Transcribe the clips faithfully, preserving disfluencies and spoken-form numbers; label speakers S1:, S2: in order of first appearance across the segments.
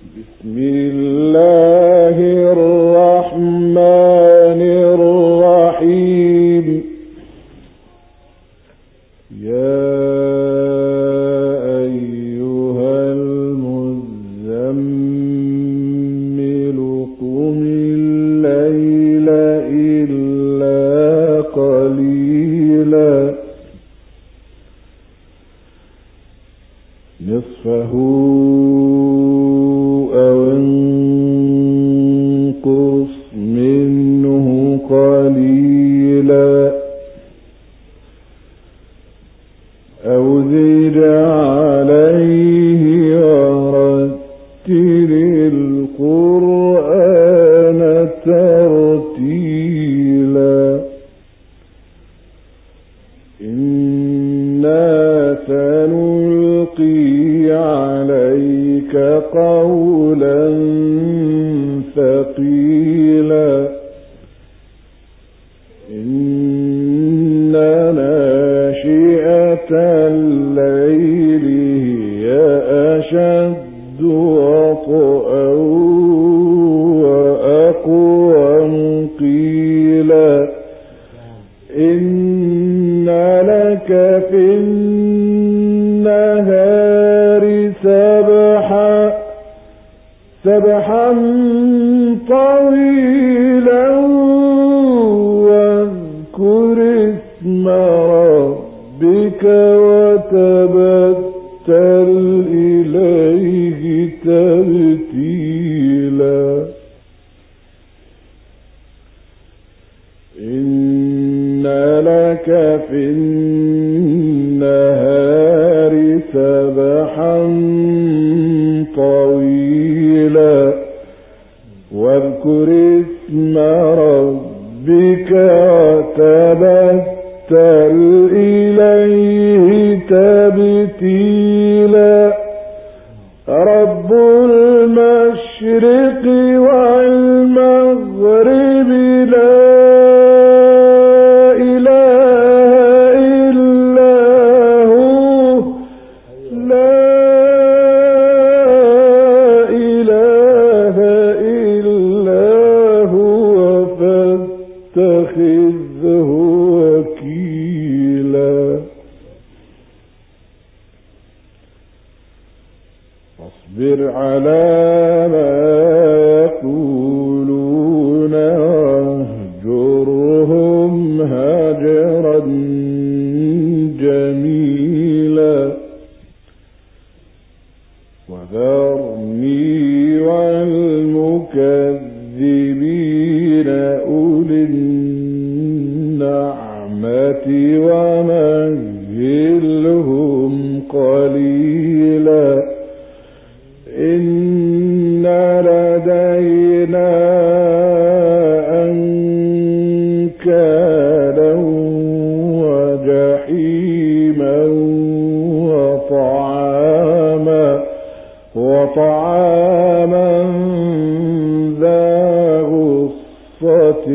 S1: بسم الله الرحمن الرحيم. يا أيها المزمل قم الليل إلا قليلا نصفه أو انقص منه قليلا أو زد عليه ورتل القرآن ترتيلا إنا سنلقي عليك قولا ثقيلا إن ناشئة الليل هي أشد وطئا وأقوم قيلا إن لك في النهار سبحا سبحا طويلا واذكر اسم ربك وتبتل إليه تبتيلا إن لك في النهار سبحا طويلا واذكر اسم ربك وتبتل إليه تبتيلا رب المشرق والمغرب لا اتخذه وكيلا واصبر على ما يقولون واهجرهم هجرا جميلا وذرني والمكذبين أولي النعمة ومهلهم قليلا إن لدينا أنكالا وجحيما وطعاما وطعاما ذا غصة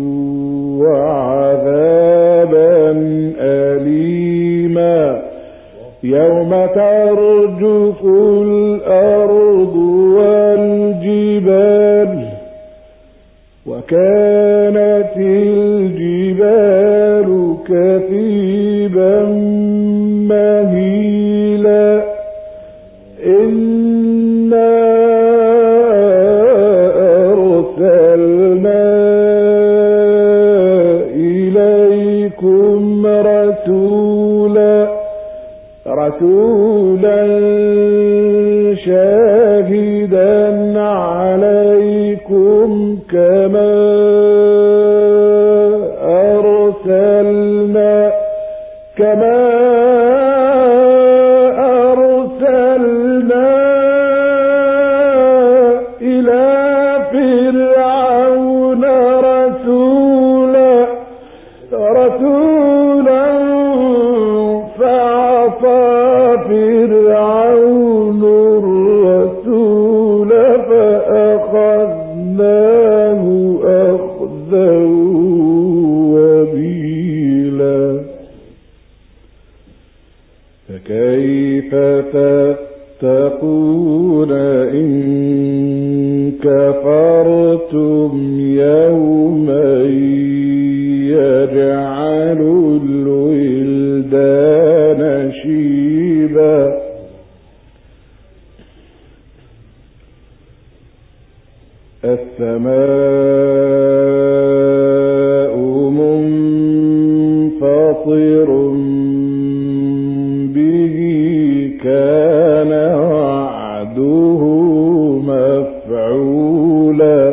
S1: وعذابا أليما يوم ترجف الأرض والجبال وكانت الجبال كثيبا مهيلا إنا أرسلنا إليكم رسولا رسولا شاهدا عليكم كما كفرتم يوما يجعل الولدان شيبا السماء منفطر به كان وعده مفعولا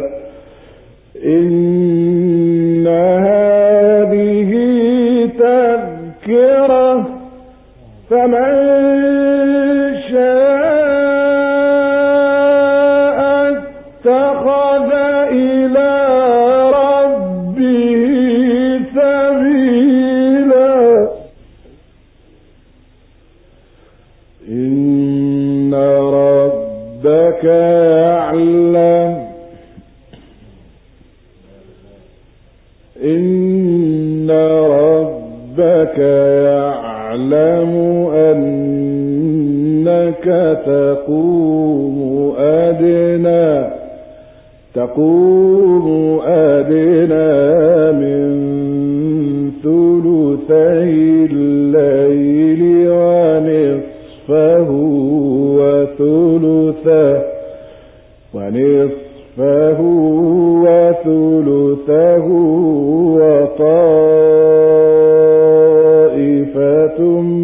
S1: إن هذه تذكرة فمن شاء اتخذ إلى ربه سبيلا إن ربك يعلم إن ربك يعلم أنك تقوم أدنى تقوم أدنى من ثلثي الليل ونصفه وثلثه ونصفه وثلثه وطائفة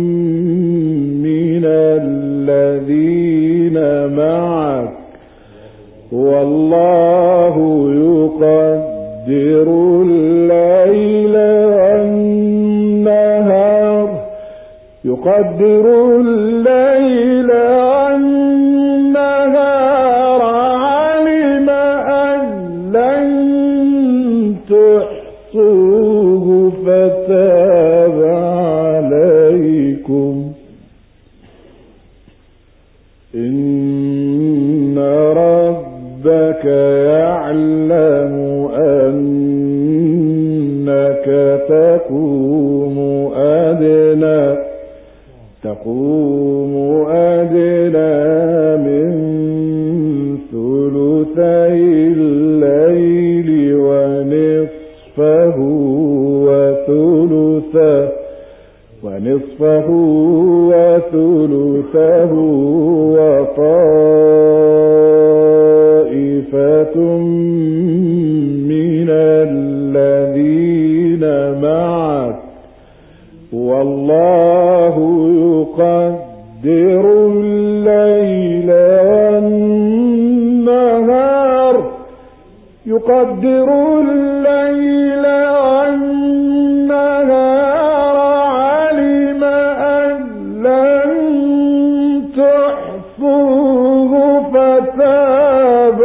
S1: من الذين معك والله يقدر الليل والنهار يقدر الليل والنهار علم أن لن تحصوه فتاب عليكم إن ربك يعلم أنك تقوم أدنى تقوم أدنى من ثلثي الليل ونصفه وثلثه ونصفه وثلثه وطائفة من الذين معك والله يقدر الليل والنهار يقدر الليل والنهار علم أن لن تحصوه فتاب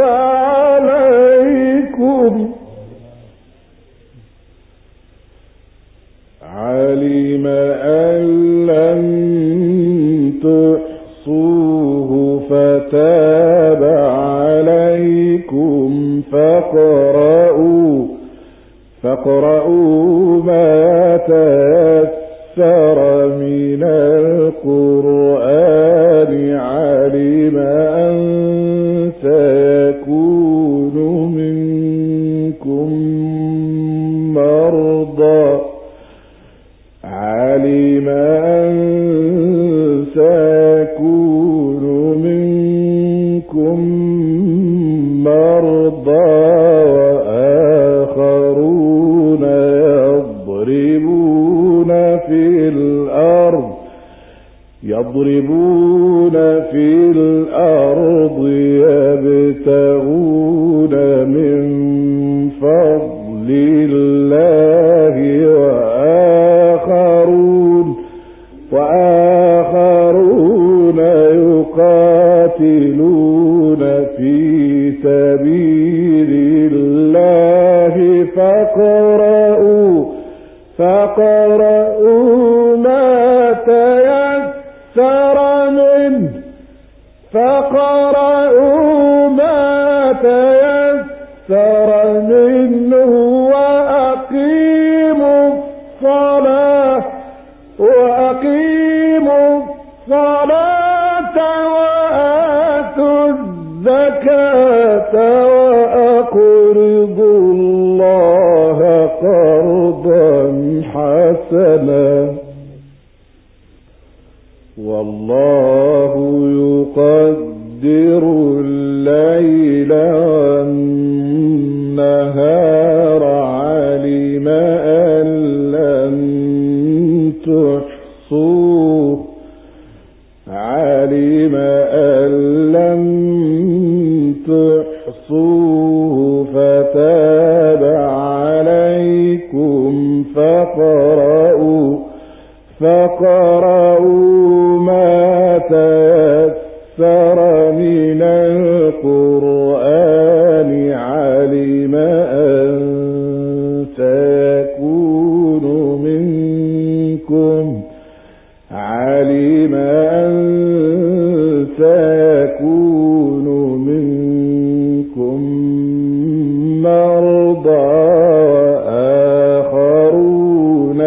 S1: عليكم علم أن لن تحصوه فتاب عليكم فاقرؤوا فاقرؤوا ما تيسر من القرآن علم أن سيكون منكم مرضى علم أن سيكون منكم مرضى وآخرون يضربون في الأرض يضربون في الأرض يبتغون من فضل الله وآخرون وآخرون يقاتلون في سبيل الله فاقرؤوا فاقرؤوا ما تيسر منه فاقرؤوا ما تيسر منه وأقيموا الصلاة وأقيموا الصلاة وآتوا الزكاة يقدر الليل والنهار علم أن لن تحصوه علم أن لن تحصوه فتاب عليكم فقرأوا فقرأوا ما تيسر من القرآن علم أن سيكون منكم علم أن سيكون منكم مرضى وآخرون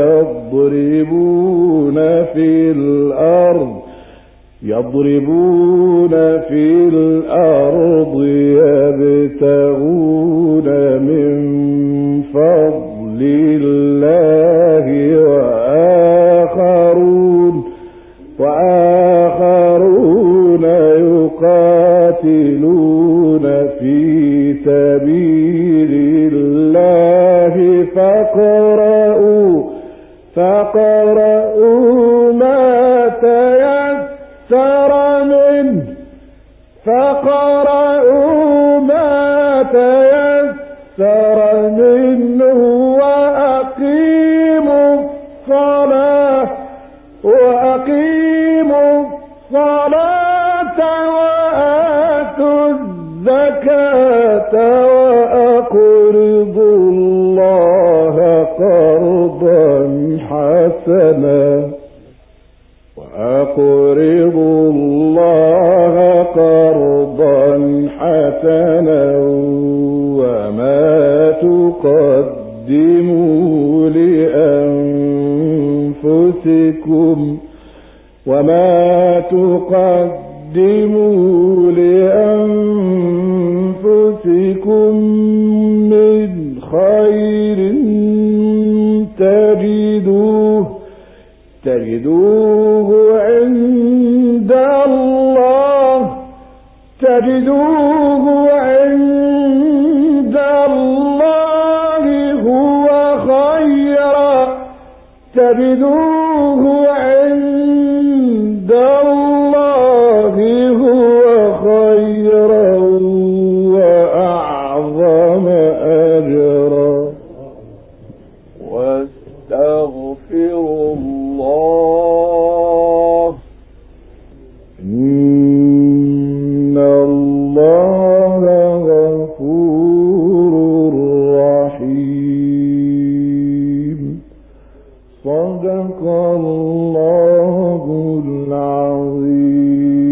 S1: يضربون في الأرض يضربون في الأرض يبتغون من فضل الله وآخرون وآخرون يقاتلون في سبيل الله فاقرؤوا فاقرؤوا ما تيسر منه فاقرؤوا ما تيسر منه وأقيموا الصلاة وأقيموا الصلاة وآتوا الزكاة وأقرضوا الله قرضا حسنا وأقرضوا الله قرضا حسنا وما تقدموا لأنفسكم وما تقدموا لأنفسكم من خير تجدوه تجدوه عند الله تجدوه عند الله هو خيرا تجدوه عند الله هو خيرا وأعظم أجرا واستغفروا الله إن الله غفور رحيم صدق الله العظيم.